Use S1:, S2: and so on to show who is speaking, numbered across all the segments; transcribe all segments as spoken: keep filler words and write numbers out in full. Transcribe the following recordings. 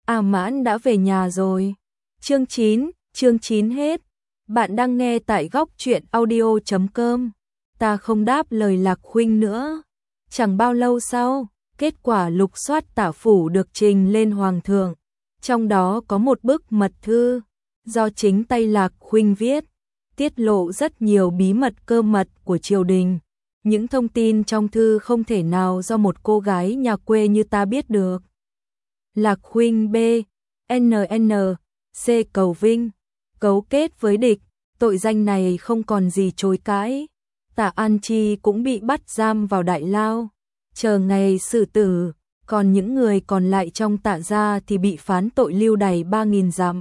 S1: A Mãn đã về nhà rồi. Chương chín, chương chín hết. Bạn đang nghe tại góc truyện audio chấm com. Ta không đáp lời Lạc Khuynh nữa. Chẳng bao lâu sau, kết quả lục soát tả phủ được trình lên hoàng thượng. Trong đó có một bức mật thư do chính tay Lạc Khuynh viết, tiết lộ rất nhiều bí mật cơ mật của triều đình. Những thông tin trong thư không thể nào do một cô gái nhà quê như ta biết được. Lạc Khuynh B, en en C cầu vinh, cấu kết với địch, tội danh này không còn gì chối cãi. Tạ An Chi cũng bị bắt giam vào đại lao, chờ ngày xử tử, còn những người còn lại trong Tạ gia thì bị phán tội lưu đày ba nghìn dặm.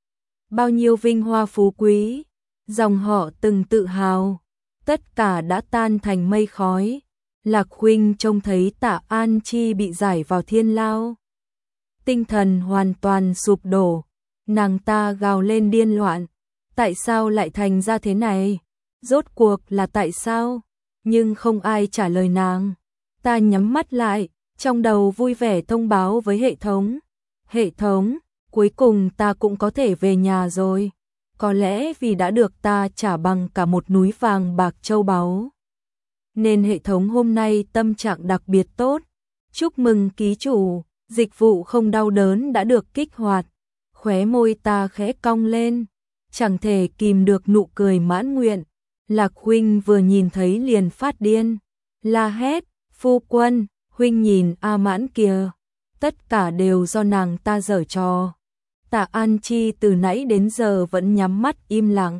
S1: Bao nhiêu vinh hoa phú quý, dòng họ từng tự hào, tất cả đã tan thành mây khói. Lạc Khuynh trông thấy Tạ An Chi bị giải vào thiên lao, tinh thần hoàn toàn sụp đổ, nàng ta gào lên điên loạn, tại sao lại thành ra thế này? Rốt cuộc là tại sao? Nhưng không ai trả lời nàng. Ta nhắm mắt lại, trong đầu vui vẻ thông báo với hệ thống. Hệ thống, cuối cùng ta cũng có thể về nhà rồi. Có lẽ vì đã được ta trả bằng cả một núi vàng bạc châu báu, nên hệ thống hôm nay tâm trạng đặc biệt tốt. Chúc mừng ký chủ, dịch vụ không đau đớn đã được kích hoạt. Khóe môi ta khẽ cong lên, chẳng thể kìm được nụ cười mãn nguyện. Lạc Khuynh vừa nhìn thấy liền phát điên, la hét, phu quân, huynh nhìn A Mãn kìa, tất cả đều do nàng ta giở trò. Tạ An Chi từ nãy đến giờ vẫn nhắm mắt im lặng,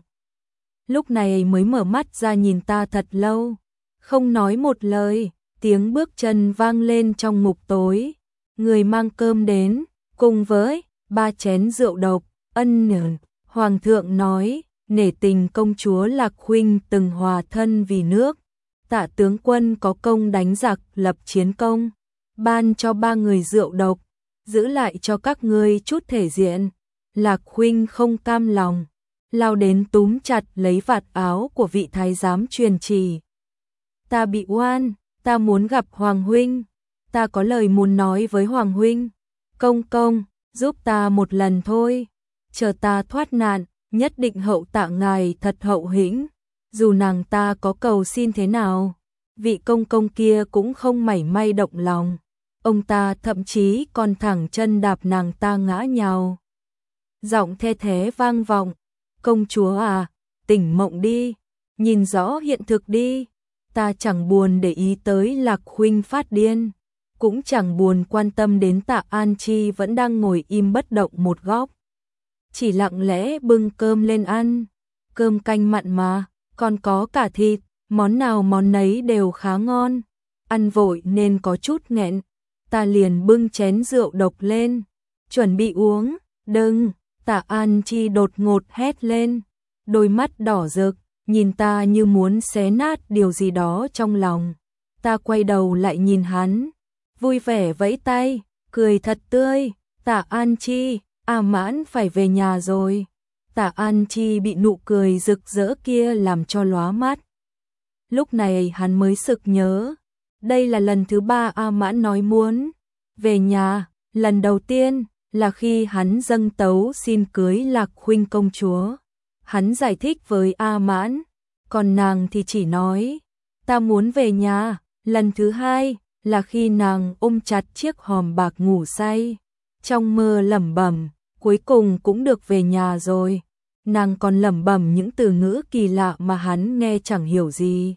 S1: lúc này mới mở mắt ra nhìn ta thật lâu, không nói một lời. Tiếng bước chân vang lên trong ngục tối, người mang cơm đến, cùng với ba chén rượu độc. Ân nhờn, hoàng thượng nói, nể tình công chúa Lạc Khuynh từng hòa thân vì nước, Tạ tướng quân có công đánh giặc lập chiến công, ban cho ba người rượu độc, giữ lại cho các ngươi chút thể diện. Lạc Khuynh không cam lòng, lao đến túm chặt lấy vạt áo của vị thái giám truyền chỉ. Ta bị oan, ta muốn gặp Hoàng huynh, ta có lời muốn nói với Hoàng huynh. Công công, giúp ta một lần thôi, chờ ta thoát nạn, nhất định hậu tạ ngài thật hậu hĩnh. Dù nàng ta có cầu xin thế nào, vị công công kia cũng không mảy may động lòng. Ông ta thậm chí còn thẳng chân đạp nàng ta ngã nhào. Giọng the thế vang vọng, công chúa à, tỉnh mộng đi, nhìn rõ hiện thực đi. Ta chẳng buồn để ý tới Lạc Khuynh phát điên, cũng chẳng buồn quan tâm đến Tạ An Chi vẫn đang ngồi im bất động một góc, chỉ lặng lẽ bưng cơm lên ăn. Cơm canh mặn mà, còn có cả thịt, món nào món nấy đều khá ngon. Ăn vội nên có chút nghẹn, ta liền bưng chén rượu độc lên, chuẩn bị uống. Đừng! Tạ An Chi đột ngột hét lên, đôi mắt đỏ rực, nhìn ta như muốn xé nát điều gì đó trong lòng. Ta quay đầu lại nhìn hắn, vui vẻ vẫy tay, cười thật tươi. Tạ An Chi, A Mãn phải về nhà rồi. Tạ An Chi bị nụ cười rực rỡ kia làm cho lóa mắt. Lúc này hắn mới sực nhớ, đây là lần thứ ba A Mãn nói muốn về nhà. Lần đầu tiên là khi hắn dâng tấu xin cưới Lạc Khuynh công chúa. Hắn giải thích với A Mãn, còn nàng thì chỉ nói, ta muốn về nhà. Lần thứ hai là khi nàng ôm chặt chiếc hòm bạc ngủ say, trong mơ lẩm bẩm, cuối cùng cũng được về nhà rồi. Nàng còn lẩm bẩm những từ ngữ kỳ lạ mà hắn nghe chẳng hiểu gì.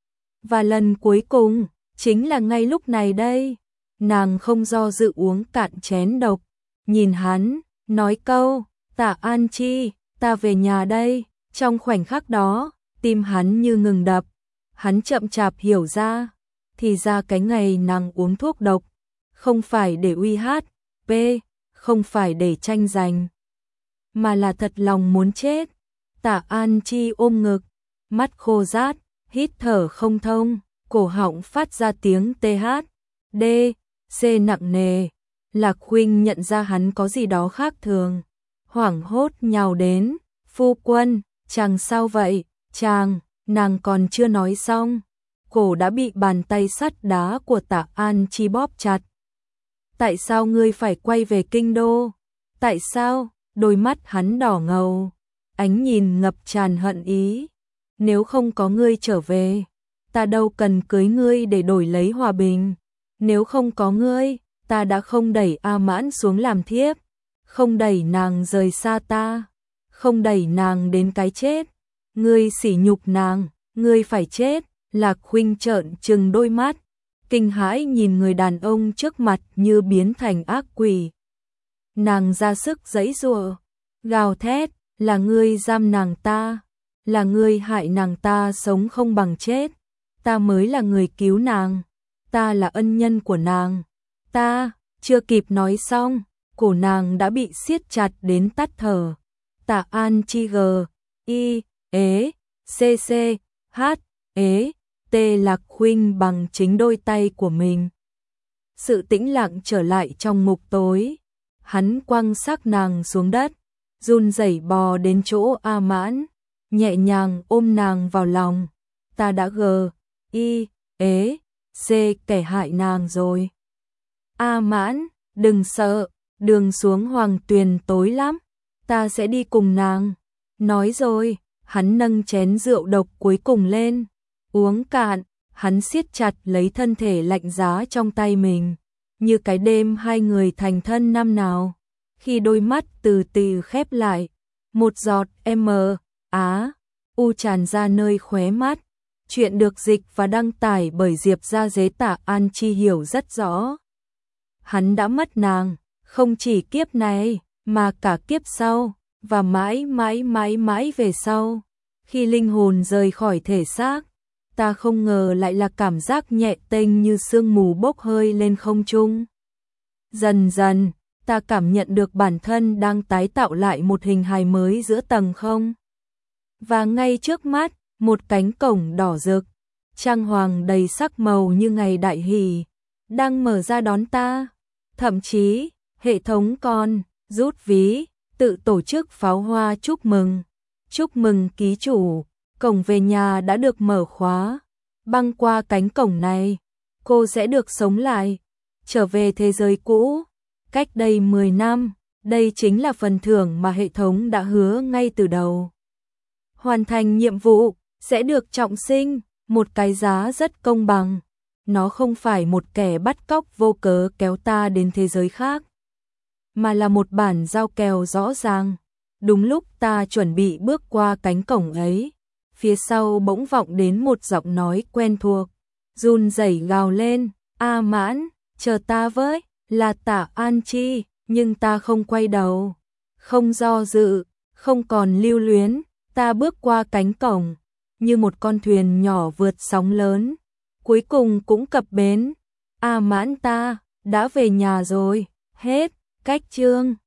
S1: Và lần cuối cùng, chính là ngay lúc này đây. Nàng không do dự uống cạn chén độc, nhìn hắn, nói câu, Tạ An Chi, ta về nhà đây. Trong khoảnh khắc đó, tim hắn như ngừng đập. Hắn chậm chạp hiểu ra, thì ra cái ngày nàng uống thuốc độc, không phải để uy hát, p, không phải để tranh giành, mà là thật lòng muốn chết. Tạ An Chi ôm ngực, mắt khô rát, hít thở không thông, cổ họng phát ra tiếng th, d, c nặng nề. Lạc Khuynh nhận ra hắn có gì đó khác thường, hoảng hốt nhào đến, phu quân, chàng sao vậy? Chàng, nàng còn chưa nói xong, cổ đã bị bàn tay sắt đá của Tạ An Chi bóp chặt. Tại sao ngươi phải quay về kinh đô? Tại sao? Đôi mắt hắn đỏ ngầu, ánh nhìn ngập tràn hận ý. Nếu không có ngươi trở về, ta đâu cần cưới ngươi để đổi lấy hòa bình. Nếu không có ngươi, ta đã không đẩy A Mãn xuống làm thiếp, không đẩy nàng rời xa ta, không đẩy nàng đến cái chết. Ngươi sỉ nhục nàng, ngươi phải chết. Lạc Khuynh trợn trừng đôi mắt, kinh hãi nhìn người đàn ông trước mặt như biến thành ác quỷ. Nàng ra sức giãy giụa, gào thét, là ngươi giam nàng ta, là ngươi hại nàng ta sống không bằng chết, ta mới là người cứu nàng, ta là ân nhân của nàng. Ta, chưa kịp nói xong, cổ nàng đã bị siết chặt đến tắt thở. Tạ An Chi G, I, ế, C C, H, ế, T Lạc Khuynh bằng chính đôi tay của mình. Sự tĩnh lặng trở lại trong ngục tối. Hắn quăng xác nàng xuống đất, run rẩy bò đến chỗ A Mãn, nhẹ nhàng ôm nàng vào lòng. Ta đã g, i, ế, c kẻ hại nàng rồi. A Mãn, đừng sợ, đường xuống Hoàng Tuyền tối lắm, ta sẽ đi cùng nàng. Nói rồi, hắn nâng chén rượu độc cuối cùng lên, uống cạn, hắn siết chặt lấy thân thể lạnh giá trong tay mình, như cái đêm hai người thành thân năm nào. Khi đôi mắt từ từ khép lại, một giọt M, Á, U tràn ra nơi khóe mắt. Chuyện được dịch và đăng tải bởi Diệp Gia Dế. Tạ An Chi hiểu rất rõ. Hắn đã mất nàng, không chỉ kiếp này, mà cả kiếp sau, và mãi mãi mãi mãi về sau. Khi linh hồn rời khỏi thể xác, ta không ngờ lại là cảm giác nhẹ tênh như sương mù bốc hơi lên không trung. Dần dần, ta cảm nhận được bản thân đang tái tạo lại một hình hài mới giữa tầng không. Và ngay trước mắt, một cánh cổng đỏ rực, trang hoàng đầy sắc màu như ngày đại hỷ, đang mở ra đón ta. Thậm chí, hệ thống còn rút ví, tự tổ chức pháo hoa chúc mừng. Chúc mừng ký chủ, cổng về nhà đã được mở khóa. Băng qua cánh cổng này, cô sẽ được sống lại, trở về thế giới cũ. Cách đây mười năm, đây chính là phần thưởng mà hệ thống đã hứa ngay từ đầu. Hoàn thành nhiệm vụ, sẽ được trọng sinh, một cái giá rất công bằng. Nó không phải một kẻ bắt cóc vô cớ kéo ta đến thế giới khác, mà là một bản giao kèo rõ ràng. Đúng lúc ta chuẩn bị bước qua cánh cổng ấy, phía sau bỗng vọng đến một giọng nói quen thuộc, run rẩy gào lên, A Mãn, chờ ta với. Là Tạ An Chi, nhưng ta không quay đầu, không do dự, không còn lưu luyến, ta bước qua cánh cổng, như một con thuyền nhỏ vượt sóng lớn, cuối cùng cũng cập bến. A Mãn ta, đã về nhà rồi, hết, cách chương.